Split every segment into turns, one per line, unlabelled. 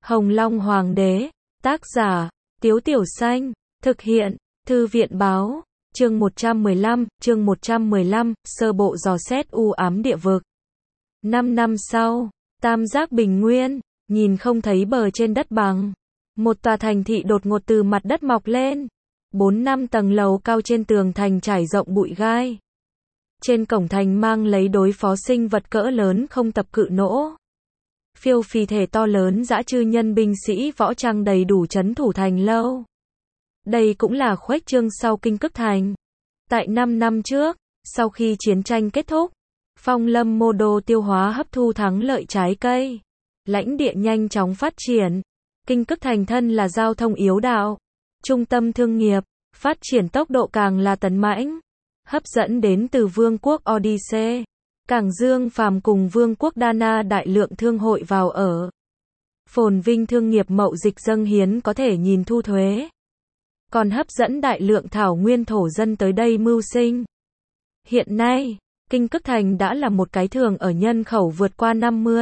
Hồng Long Hoàng đế, tác giả, Tiếu Tiểu Xanh, thực hiện, Thư viện báo, chương 115, sơ bộ dò xét u ám địa vực. 5 năm sau, Tam Giác Bình Nguyên, nhìn không thấy bờ trên đất bằng. Một tòa thành thị đột ngột từ mặt đất mọc lên. 4-5 tầng lầu cao trên tường thành trải rộng bụi gai. Trên cổng thành mang lấy đối phó sinh vật cỡ lớn không tập cự nỗ. Phiêu phì thể to lớn dã chư nhân binh sĩ võ trang đầy đủ trấn thủ thành lâu. Đây cũng là khuếch trương sau Kinh Cức Thành. Tại 5 năm trước, sau khi chiến tranh kết thúc, Phong Lâm Mô Đô tiêu hóa hấp thu thắng lợi trái cây. Lãnh địa nhanh chóng phát triển. Kinh Cức Thành thân là giao thông yếu đạo, trung tâm thương nghiệp, phát triển tốc độ càng là tấn mãnh, hấp dẫn đến từ Vương quốc Odyssey, Cảng Dương Phàm cùng Vương quốc Dana đại lượng thương hội vào ở. Phồn vinh thương nghiệp mậu dịch dâng hiến có thể nhìn thu thuế. Còn hấp dẫn đại lượng thảo nguyên thổ dân tới đây mưu sinh. Hiện nay, Kinh Cức Thành đã là một cái thường ở nhân khẩu vượt qua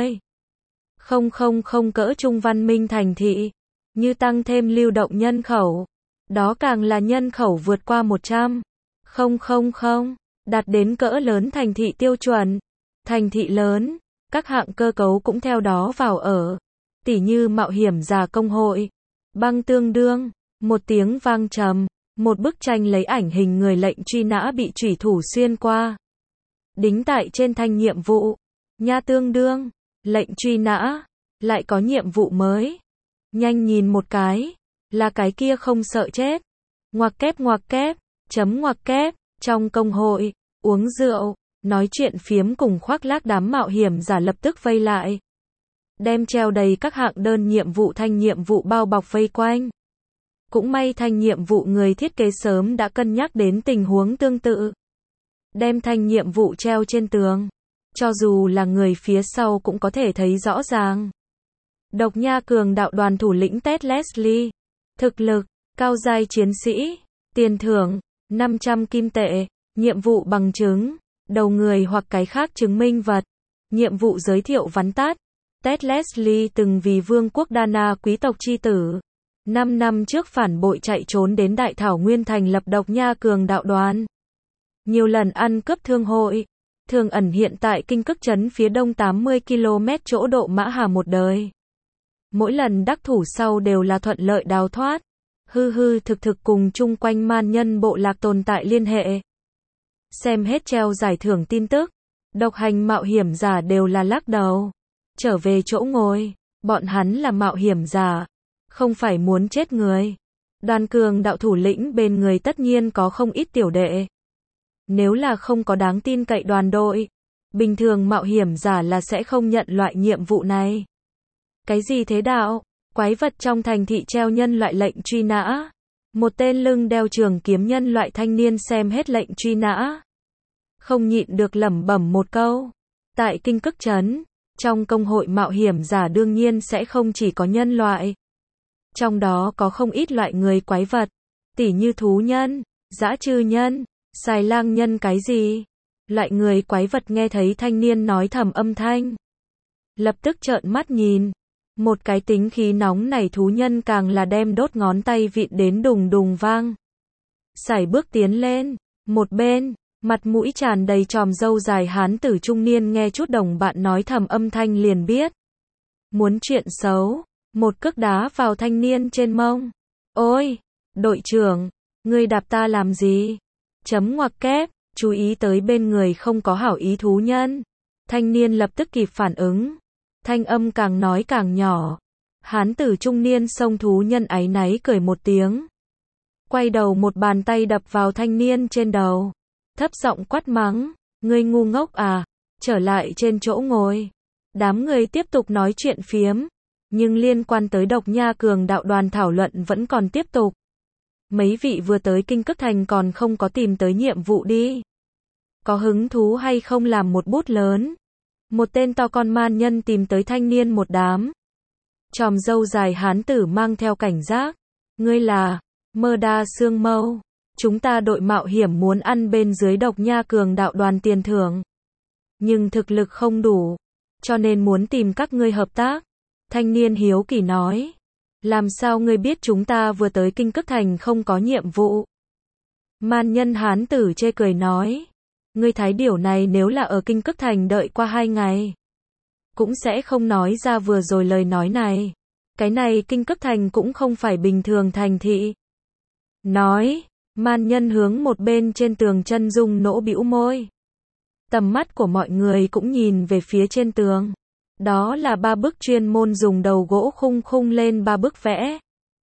50,000 cỡ trung văn minh thành thị. Như tăng thêm lưu động nhân khẩu, đó càng là nhân khẩu vượt qua 100,000, đạt đến cỡ lớn thành thị tiêu chuẩn. Thành thị lớn, các hạng cơ cấu cũng theo đó vào ở. Tỉ như mạo hiểm giả công hội, băng tương đương, một tiếng vang trầm, một bức tranh lấy ảnh hình người lệnh truy nã bị chủy thủ xuyên qua. Đính tại trên thanh nhiệm vụ, nha tương đương, lệnh truy nã, lại có nhiệm vụ mới. Nhanh nhìn một cái, là cái kia không sợ chết. Ngoặc kép, chấm ngoặc kép, trong công hội, uống rượu, nói chuyện phiếm cùng khoác lác đám mạo hiểm giả lập tức vây lại. Đem treo đầy các hạng đơn nhiệm vụ thanh nhiệm vụ bao bọc vây quanh. Cũng may thanh nhiệm vụ người thiết kế sớm đã cân nhắc đến tình huống tương tự. Đem thanh nhiệm vụ treo trên tường. Cho dù là người phía sau cũng có thể thấy rõ ràng. Độc Nha Cường đạo đoàn thủ lĩnh Ted Leslie. Thực lực, cao giai chiến sĩ. Tiền thưởng, 500 kim tệ. Nhiệm vụ bằng chứng, đầu người hoặc cái khác chứng minh vật. Nhiệm vụ giới thiệu vắn tắt. Ted Leslie từng vì Vương quốc Dana quý tộc chi tử. 5 năm trước phản bội chạy trốn đến Đại Thảo Nguyên thành lập Độc Nha Cường đạo đoàn. Nhiều lần ăn cướp thương hội. Thường ẩn hiện tại Kinh Cức trấn phía đông 80 km chỗ Độ Mã Hà một đời. Mỗi lần đắc thủ sau đều là thuận lợi đào thoát. Thực cùng chung quanh man nhân bộ lạc tồn tại liên hệ. Xem hết treo giải thưởng tin tức. Độc hành mạo hiểm giả đều là lắc đầu. Trở về chỗ ngồi, bọn hắn là mạo hiểm giả, không phải muốn chết người. Đoàn cường đạo thủ lĩnh bên người tất nhiên có không ít tiểu đệ. Nếu là không có đáng tin cậy đoàn đội, bình thường mạo hiểm giả là sẽ không nhận loại nhiệm vụ này. Cái gì thế đạo? Quái vật trong thành thị treo nhân loại lệnh truy nã. Một tên lưng đeo trường kiếm nhân loại thanh niên xem hết lệnh truy nã. Không nhịn được lẩm bẩm một câu. Tại Kinh Cức trấn, trong công hội mạo hiểm giả đương nhiên sẽ không chỉ có nhân loại. Trong đó có không ít loại người quái vật. Tỉ như thú nhân, dã chư nhân, xài lang nhân cái gì. Loại người quái vật nghe thấy thanh niên nói thầm âm thanh. Lập tức trợn mắt nhìn. Một cái tính khí nóng này thú nhân càng là đem đốt ngón tay vịn đến đùng đùng vang. Sải bước tiến lên. Một bên, mặt mũi tràn đầy chòm râu dài hán tử trung niên nghe chút đồng bạn nói thầm âm thanh liền biết. Muốn chuyện xấu. Một cước đá vào thanh niên trên mông. Ôi, đội trưởng, ngươi đạp ta làm gì? Chấm ngoặc kép, chú ý tới bên người không có hảo ý thú nhân. Thanh niên lập tức kịp phản ứng. Thanh âm càng nói càng nhỏ. Hán tử trung niên xông thú nhân áy náy cười một tiếng. Quay đầu một bàn tay đập vào thanh niên trên đầu. Thấp giọng quát mắng, ngươi ngu ngốc à, trở lại trên chỗ ngồi. Đám người tiếp tục nói chuyện phiếm. Nhưng liên quan tới Độc Nha Cường đạo đoàn thảo luận vẫn còn tiếp tục. Mấy vị vừa tới Kinh Cức Thành còn không có tìm tới nhiệm vụ đi. Có hứng thú hay không làm một bút lớn? Một tên to con man nhân tìm tới thanh niên một đám. Chòm râu dài hán tử mang theo cảnh giác. Ngươi là Mơ Đa Sương Mâu. Chúng ta đội mạo hiểm muốn ăn bên dưới Độc Nha Cường đạo đoàn tiền thưởng. Nhưng thực lực không đủ. Cho nên muốn tìm các ngươi hợp tác. Thanh niên hiếu kỳ nói. Làm sao ngươi biết chúng ta vừa tới Kinh Cức Thành không có nhiệm vụ? Man nhân hán tử chê cười nói. Ngươi thái điểu này nếu là ở Kinh Cức Thành đợi qua 2 ngày, cũng sẽ không nói ra vừa rồi lời nói này. Cái này Kinh Cức Thành cũng không phải bình thường thành thị. Nói, man nhân hướng một bên trên tường chân dung nỗ bĩu môi. Tầm mắt của mọi người cũng nhìn về phía trên tường. Đó là 3 bức chuyên môn dùng đầu gỗ khung khung lên 3 bức vẽ.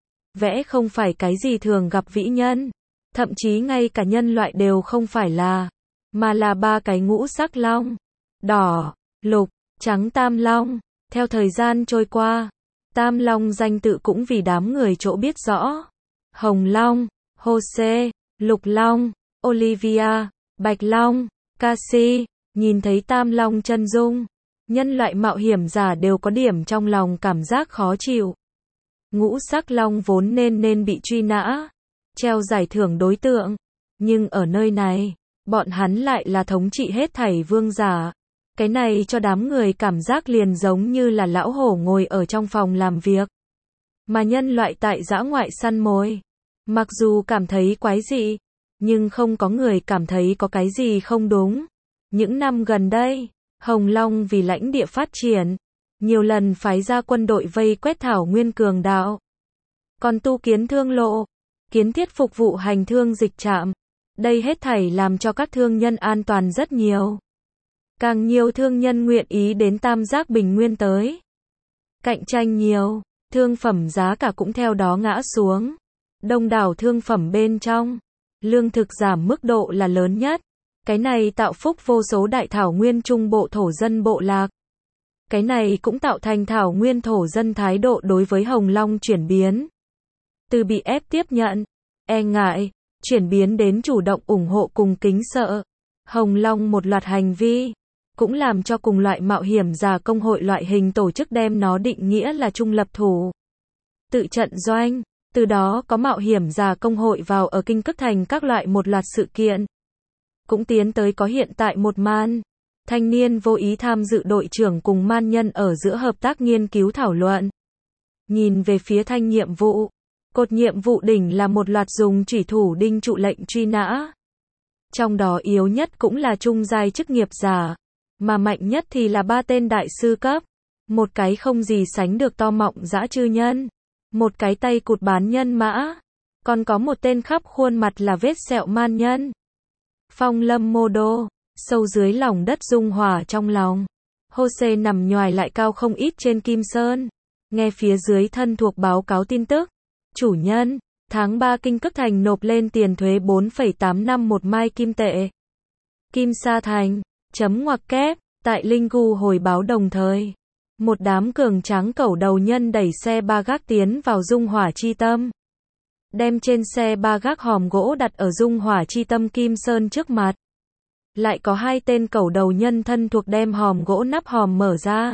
Vẽ không phải cái gì thường gặp vĩ nhân. Thậm chí ngay cả nhân loại đều không phải là, mà là 3 cái ngũ sắc long. Đỏ, lục, trắng tam long. Theo thời gian trôi qua, tam long danh tự cũng vì đám người chỗ biết rõ. Hồng long, Jose, lục long, Olivia, bạch long, Cassie. Nhìn thấy tam long chân dung, nhân loại mạo hiểm giả đều có điểm trong lòng cảm giác khó chịu. Ngũ sắc long vốn nên bị truy nã, treo giải thưởng đối tượng, nhưng ở nơi này, bọn hắn lại là thống trị hết thảy vương giả. Cái này cho đám người cảm giác liền giống như là lão hổ ngồi ở trong phòng làm việc, mà nhân loại tại dã ngoại săn mồi. Mặc dù cảm thấy quái dị, nhưng không có người cảm thấy có cái gì không đúng. Những năm gần đây, Hồng Long vì lãnh địa phát triển, nhiều lần phái ra quân đội vây quét thảo nguyên cường đạo. Còn tu kiến thương lộ, kiến thiết phục vụ hành thương dịch trạm. Đây hết thảy làm cho các thương nhân an toàn rất nhiều. Càng nhiều thương nhân nguyện ý đến Tam Giác Bình Nguyên tới. Cạnh tranh nhiều, thương phẩm giá cả cũng theo đó ngã xuống. Đông đảo thương phẩm bên trong, lương thực giảm mức độ là lớn nhất. Cái này tạo phúc vô số đại thảo nguyên trung bộ thổ dân bộ lạc. Cái này cũng tạo thành thảo nguyên thổ dân thái độ đối với Hồng Long chuyển biến. Từ bị ép tiếp nhận, e ngại, chuyển biến đến chủ động ủng hộ cùng kính sợ. Hồng Long một loạt hành vi, cũng làm cho cùng loại mạo hiểm giả công hội loại hình tổ chức đem nó định nghĩa là trung lập thủ. Tự trận doanh, từ đó có mạo hiểm giả công hội vào ở Kinh Cức Thành các loại một loạt sự kiện. Cũng tiến tới có hiện tại một man. Thanh niên vô ý tham dự đội trưởng cùng man nhân ở giữa hợp tác nghiên cứu thảo luận. Nhìn về phía thanh nhiệm vụ. Cột nhiệm vụ đỉnh là một loạt dùng chủy thủ đinh trụ lệnh truy nã. Trong đó yếu nhất cũng là trung giai chức nghiệp giả. Mà mạnh nhất thì là 3 tên đại sư cấp. Một cái không gì sánh được to mọng dã chư nhân. Một cái tay cụt bán nhân mã. Còn có một tên khắp khuôn mặt là vết sẹo man nhân. Phong lâm mô đô, sâu dưới lòng đất dung hỏa trong lòng. Jose nằm nhoài lại cao không ít trên kim sơn. Nghe phía dưới thân thuộc báo cáo tin tức. Chủ nhân, tháng 3 Kinh Cức Thành nộp lên tiền thuế 4,851 mai kim tệ. Kim Sa Thành, chấm ngoặc kép, tại Linh Gu hồi báo đồng thời. Một đám cường tráng cẩu đầu nhân đẩy xe ba gác tiến vào dung hỏa chi tâm. Đem trên xe ba gác hòm gỗ đặt ở dung hỏa chi tâm Kim Sơn trước mặt. Lại có 2 tên cẩu đầu nhân thân thuộc đem hòm gỗ nắp hòm mở ra.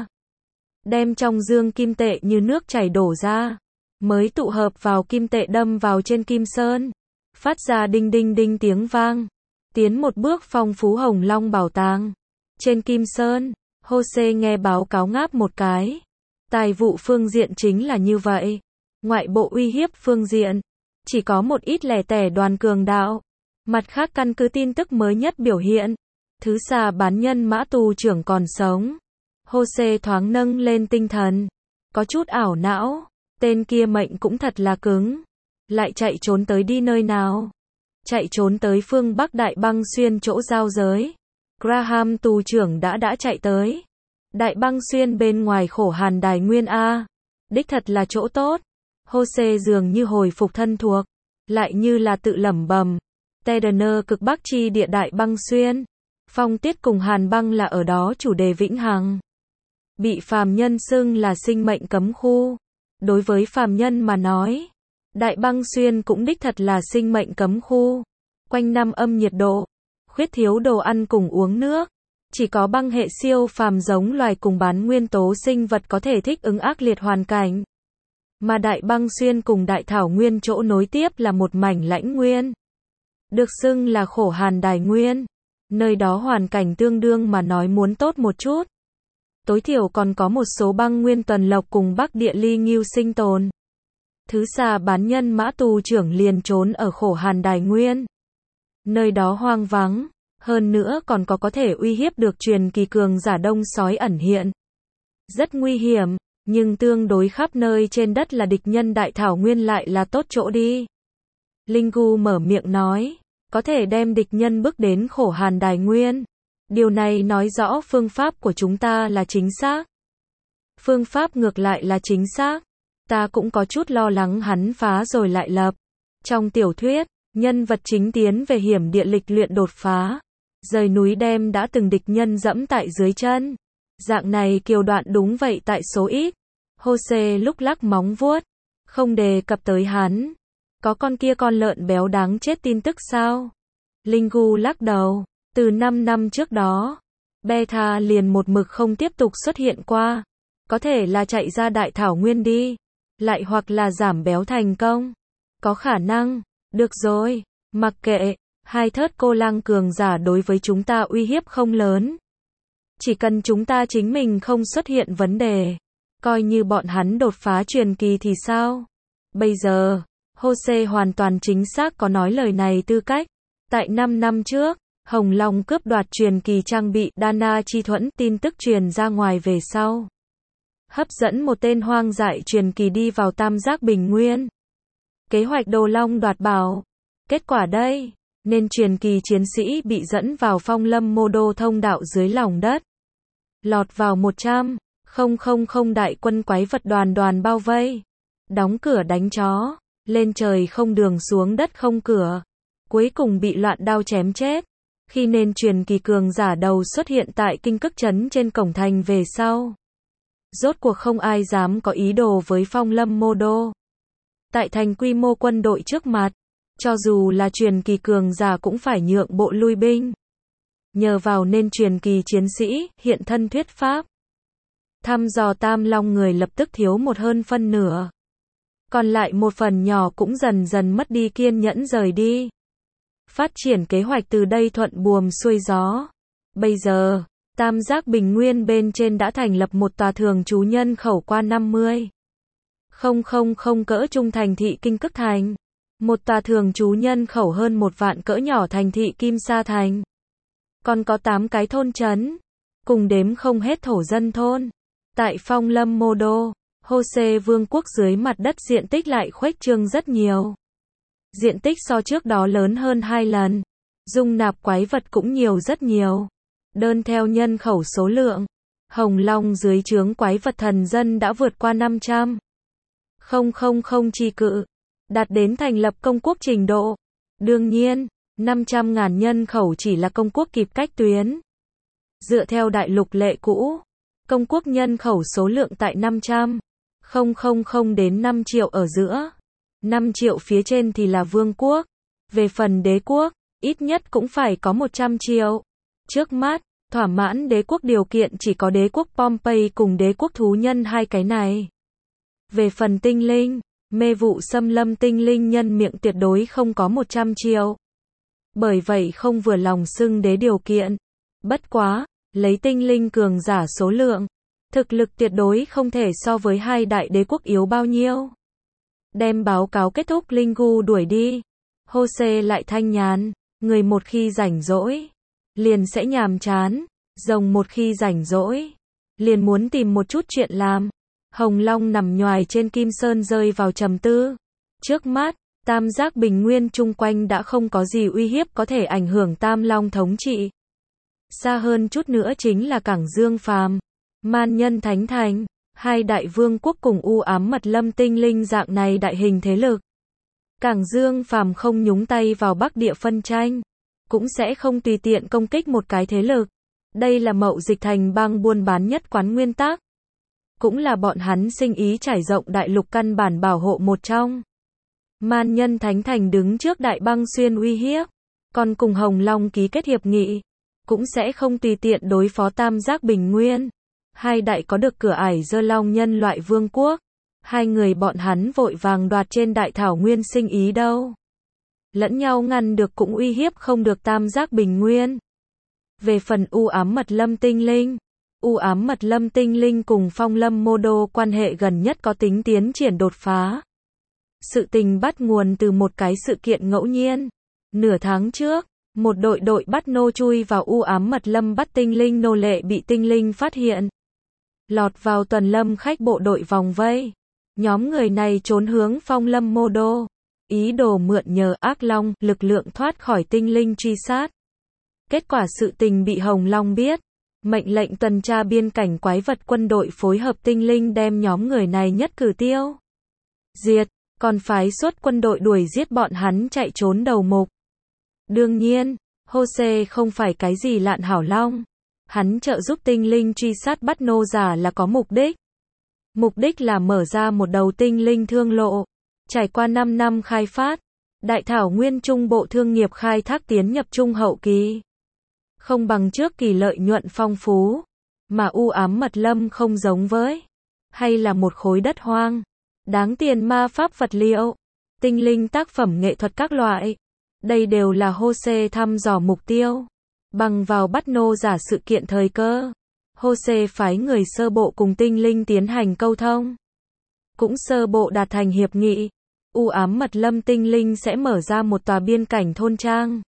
Đem trong dương kim tệ như nước chảy đổ ra. Mới tụ hợp vào kim tệ đâm vào trên Kim Sơn. Phát ra đinh đinh đinh tiếng vang. Tiến một bước phong phú Hồng Long bảo tàng. Trên Kim Sơn, Jose nghe báo cáo ngáp một cái. Tài vụ phương diện chính là như vậy. Ngoại bộ uy hiếp phương diện. Chỉ có một ít lẻ tẻ đoàn cường đạo. Mặt khác căn cứ tin tức mới nhất biểu hiện. Thứ xà bán nhân mã tù trưởng còn sống. Jose thoáng nâng lên tinh thần. Có chút ảo não. Tên kia mệnh cũng thật là cứng. Lại chạy trốn tới đi nơi nào? Chạy trốn tới phương Bắc Đại Băng Xuyên chỗ giao giới. Graham tù trưởng đã chạy tới. Đại Băng Xuyên bên ngoài khổ hàn đài nguyên A. Đích thật là chỗ tốt. Jose dường như hồi phục thân thuộc. Lại như là tự lẩm bẩm. Tedener cực Bắc chi địa Đại Băng Xuyên. Phong tiết cùng hàn băng là ở đó chủ đề vĩnh hằng. Bị phàm nhân xưng là sinh mệnh cấm khu. Đối với phàm nhân mà nói, Đại Băng Xuyên cũng đích thật là sinh mệnh cấm khu. Quanh năm âm nhiệt độ, khuyết thiếu đồ ăn cùng uống nước. Chỉ có băng hệ siêu phàm giống loài cùng bán nguyên tố sinh vật có thể thích ứng ác liệt hoàn cảnh. Mà Đại Băng Xuyên cùng Đại Thảo Nguyên chỗ nối tiếp là một mảnh lãnh nguyên. Được xưng là khổ hàn đài nguyên. Nơi đó hoàn cảnh tương đương mà nói muốn tốt một chút. tối thiểu còn có một số băng nguyên tuần lộc cùng Bắc Địa Ly Ngưu sinh tồn. Thứ xà bán nhân Mã tù trưởng liền trốn ở Khổ Hàn Đài Nguyên. Nơi đó hoang vắng, hơn nữa còn có thể uy hiếp được truyền kỳ cường giả đông sói ẩn hiện. Rất nguy hiểm, nhưng tương đối khắp nơi trên đất là địch nhân đại thảo nguyên lại là tốt chỗ đi. Linh Gu mở miệng nói, có thể đem địch nhân bước đến Khổ Hàn Đài Nguyên. Điều này nói rõ phương pháp của chúng ta là chính xác. Phương pháp ngược lại là chính xác. Ta cũng có chút lo lắng hắn phá rồi lại lập. Trong tiểu thuyết, nhân vật chính tiến về hiểm địa lịch luyện đột phá. Rời núi đem đã từng địch nhân dẫm tại dưới chân. Dạng này kiều đoạn đúng vậy tại số ít. Hô-xê lúc lắc móng vuốt. Không đề cập tới hắn. Có con kia con lợn béo đáng chết tin tức sao? Linh Gu lắc đầu. Từ 5 năm trước đó, Beta liền một mực không tiếp tục xuất hiện qua. Có thể là chạy ra đại thảo nguyên đi. Lại hoặc là giảm béo thành công. Có khả năng. Được rồi. Mặc kệ. Hai thớt cô lang cường giả đối với chúng ta uy hiếp không lớn. Chỉ cần chúng ta chính mình không xuất hiện vấn đề. Coi như bọn hắn đột phá truyền kỳ thì sao? Bây giờ, Hô-xê hoàn toàn chính xác có nói lời này tư cách. Tại 5 năm trước, Hồng Long cướp đoạt truyền kỳ trang bị Dana Chi Thuẫn tin tức truyền ra ngoài về sau. Hấp dẫn một tên hoang dại truyền kỳ đi vào Tam Giác Bình Nguyên. Kế hoạch Đồ Long đoạt bảo. Kết quả đây, nên truyền kỳ chiến sĩ bị dẫn vào Phong Lâm Mô Đô thông đạo dưới lòng đất. Lọt vào 100,000 đại quân quái vật đoàn bao vây. Đóng cửa đánh chó, lên trời không đường xuống đất không cửa. Cuối cùng bị loạn đao chém chết. Khi nên truyền kỳ cường giả đầu xuất hiện tại Kinh Cức Trấn trên cổng thành về sau. Rốt cuộc không ai dám có ý đồ với Phong Lâm Mô Đô. Tại thành quy mô quân đội trước mặt, cho dù là truyền kỳ cường giả cũng phải nhượng bộ lui binh. Nhờ vào nên truyền kỳ chiến sĩ hiện thân thuyết pháp. Thăm dò Tam Long người lập tức thiếu một hơn phân nửa. Còn lại một phần nhỏ cũng dần dần mất đi kiên nhẫn rời đi. Phát triển kế hoạch từ đây thuận buồm xuôi gió. Bây giờ, Tam Giác Bình Nguyên bên trên đã thành lập một tòa thường trú nhân khẩu qua 50,000 cỡ trung thành thị Kinh Cức Thành. Một tòa thường trú nhân khẩu hơn 1 vạn cỡ nhỏ thành thị Kim Sa Thành. Còn có 8 cái thôn trấn, cùng đếm không hết thổ dân thôn. Tại Phong Lâm Mô Đô, Hô-xê Vương quốc dưới mặt đất diện tích lại khuếch trương rất nhiều. Diện tích so trước đó lớn hơn 2 lần. Dung nạp quái vật cũng nhiều rất nhiều. Đơn theo nhân khẩu số lượng, Hồng Long dưới trướng quái vật thần dân đã vượt qua 500,000 chi cự, đạt đến thành lập công quốc trình độ. Đương nhiên, 500.000 nhân khẩu chỉ là công quốc kịp cách tuyến. Dựa theo đại lục lệ cũ, công quốc nhân khẩu số lượng tại 500,000 đến 5 triệu ở giữa. 5 triệu phía trên thì là vương quốc. Về phần đế quốc, ít nhất cũng phải có 100 triệu. Trước mắt, thỏa mãn đế quốc điều kiện chỉ có đế quốc Pompey cùng đế quốc thú nhân hai cái này. Về phần tinh linh, mê vụ xâm lâm tinh linh nhân miệng tuyệt đối không có 100 triệu. Bởi vậy không vừa lòng xưng đế điều kiện. Bất quá, lấy tinh linh cường giả số lượng, thực lực tuyệt đối không thể so với hai đại đế quốc yếu bao nhiêu. Đem báo cáo kết thúc Linh Gu đuổi đi. Hô-xê lại thanh nhàn, người một khi rảnh rỗi, liền sẽ nhàm chán, rồng một khi rảnh rỗi, liền muốn tìm một chút chuyện làm. Hồng Long nằm nhoài trên Kim Sơn rơi vào trầm tư. Trước mắt, Tam Giác Bình Nguyên chung quanh đã không có gì uy hiếp có thể ảnh hưởng Tam Long thống trị. Xa hơn chút nữa chính là Cảng Dương Phàm, Man Nhân Thánh Thành, hai đại vương quốc cùng u ám mật lâm tinh linh dạng này đại hình thế lực. Cảng Dương Phàm không nhúng tay vào Bắc Địa phân tranh, cũng sẽ không tùy tiện công kích một cái thế lực. Đây là mậu dịch thành bang buôn bán nhất quán nguyên tắc. Cũng là bọn hắn sinh ý trải rộng đại lục căn bản bảo hộ một trong. Man Nhân Thánh Thành đứng trước đại băng xuyên uy hiếp, còn cùng Hồng Long ký kết hiệp nghị, cũng sẽ không tùy tiện đối phó Tam Giác Bình Nguyên. Hai đại có được cửa ải Dơ Long nhân loại vương quốc. Hai người bọn hắn vội vàng đoạt trên đại thảo nguyên sinh ý đâu. Lẫn nhau ngăn được cũng uy hiếp không được Tam Giác Bình Nguyên. Về phần u ám mật lâm tinh linh, U ám mật lâm tinh linh cùng Phong Lâm Mô Đô quan hệ gần nhất có tính tiến triển đột phá. Sự tình bắt nguồn từ một cái sự kiện ngẫu nhiên. Nửa tháng trước, một đội bắt nô chui vào u ám mật lâm bắt tinh linh nô lệ bị tinh linh phát hiện. Lọt vào tuần lâm khách bộ đội vòng vây. Nhóm người này trốn hướng Phong Lâm Mô Đô. Ý đồ mượn nhờ ác long lực lượng thoát khỏi tinh linh truy sát. Kết quả sự tình bị Hồng Long biết. Mệnh lệnh tuần tra biên cảnh quái vật quân đội phối hợp tinh linh đem nhóm người này nhất cử tiêu diệt, còn phái xuất quân đội đuổi giết bọn hắn chạy trốn đầu mục. Đương nhiên, Jose không phải cái gì lạn hảo long. Hắn trợ giúp tinh linh truy sát bắt nô giả là có mục đích. Mục đích là mở ra một đầu tinh linh thương lộ. Trải qua 5 năm khai phát, đại thảo nguyên trung bộ thương nghiệp khai thác tiến nhập trung hậu kỳ. Không bằng trước kỳ lợi nhuận phong phú, mà u ám mật lâm không giống với, hay là một khối đất hoang, đáng tiền ma pháp vật liệu, tinh linh tác phẩm nghệ thuật các loại. Đây đều là Jose thăm dò mục tiêu. Bằng vào bắt nô giả sự kiện thời cơ, Jose phái người sơ bộ cùng tinh linh tiến hành câu thông. Cũng sơ bộ đạt thành hiệp nghị. U ám mật lâm tinh linh sẽ mở ra một tòa biên cảnh thôn trang.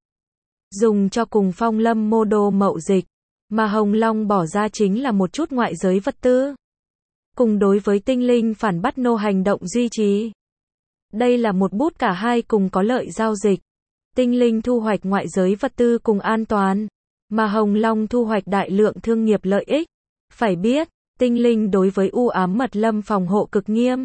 Dùng cho cùng Phong Lâm Mô Đô mậu dịch. Mà Hồng Long bỏ ra chính là một chút ngoại giới vật tư. Cùng đối với tinh linh phản bắt nô hành động duy trì. Đây là một bút cả hai cùng có lợi giao dịch. Tinh linh thu hoạch ngoại giới vật tư cùng an toàn. Mà Hồng Long thu hoạch đại lượng thương nghiệp lợi ích. Phải biết, tinh linh đối với u ám mật lâm phòng hộ cực nghiêm.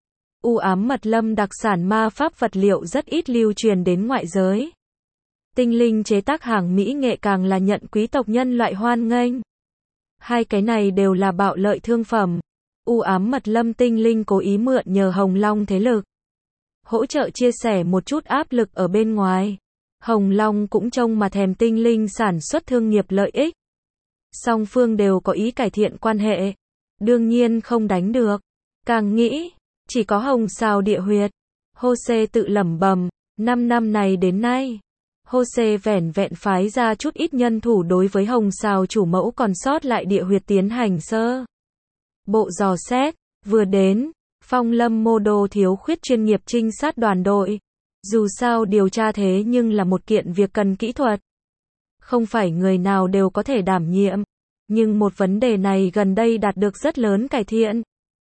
U ám mật lâm đặc sản ma pháp vật liệu rất ít lưu truyền đến ngoại giới. Tinh linh chế tác hàng mỹ nghệ càng là nhận quý tộc nhân loại hoan nghênh. Hai cái này đều là bạo lợi thương phẩm. U ám mật lâm tinh linh cố ý mượn nhờ Hồng Long thế lực. Hỗ trợ chia sẻ một chút áp lực ở bên ngoài. Hồng Long cũng trông mà thèm tinh linh sản xuất thương nghiệp lợi ích. Song phương đều có ý cải thiện quan hệ. Đương nhiên không đánh được. Càng nghĩ, chỉ có hồng sao địa huyệt. Jose tự lẩm bẩm, 5 năm này đến nay, Jose vẻn vẹn phái ra chút ít nhân thủ đối với hồng sao chủ mẫu còn sót lại địa huyệt tiến hành sơ bộ dò xét. Vừa đến, Phong Lâm Mô Đô thiếu khuyết chuyên nghiệp trinh sát đoàn đội. Dù sao điều tra thế nhưng là một kiện việc cần kỹ thuật. Không phải người nào đều có thể đảm nhiệm. Nhưng một vấn đề này gần đây đạt được rất lớn cải thiện.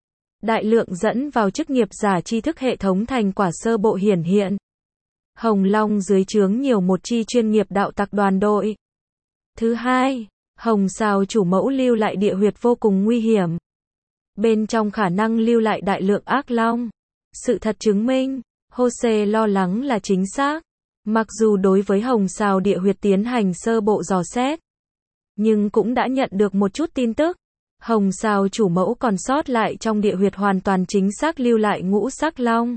Đại lượng dẫn vào chức nghiệp giả tri thức hệ thống thành quả sơ bộ hiển hiện. Hồng Long dưới trướng nhiều một chi chuyên nghiệp đạo tặc đoàn đội. Thứ hai, Hồng Sao chủ mẫu lưu lại địa huyệt vô cùng nguy hiểm. Bên trong khả năng lưu lại đại lượng ác long. Sự thật chứng minh, Jose lo lắng là chính xác. Mặc dù đối với Hồng Sao địa huyệt tiến hành sơ bộ dò xét, nhưng cũng đã nhận được một chút tin tức. Hồng Sao chủ mẫu còn sót lại trong địa huyệt hoàn toàn chính xác lưu lại ngũ sắc long.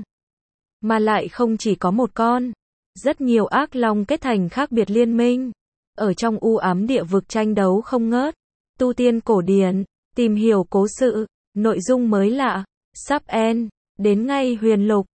Mà lại không chỉ có một con. Rất nhiều ác long kết thành khác biệt liên minh. Ở trong u ám địa vực tranh đấu không ngớt. Tu tiên cổ điển, tìm hiểu cố sự, nội dung mới lạ, sắp end, đến ngay huyền lục.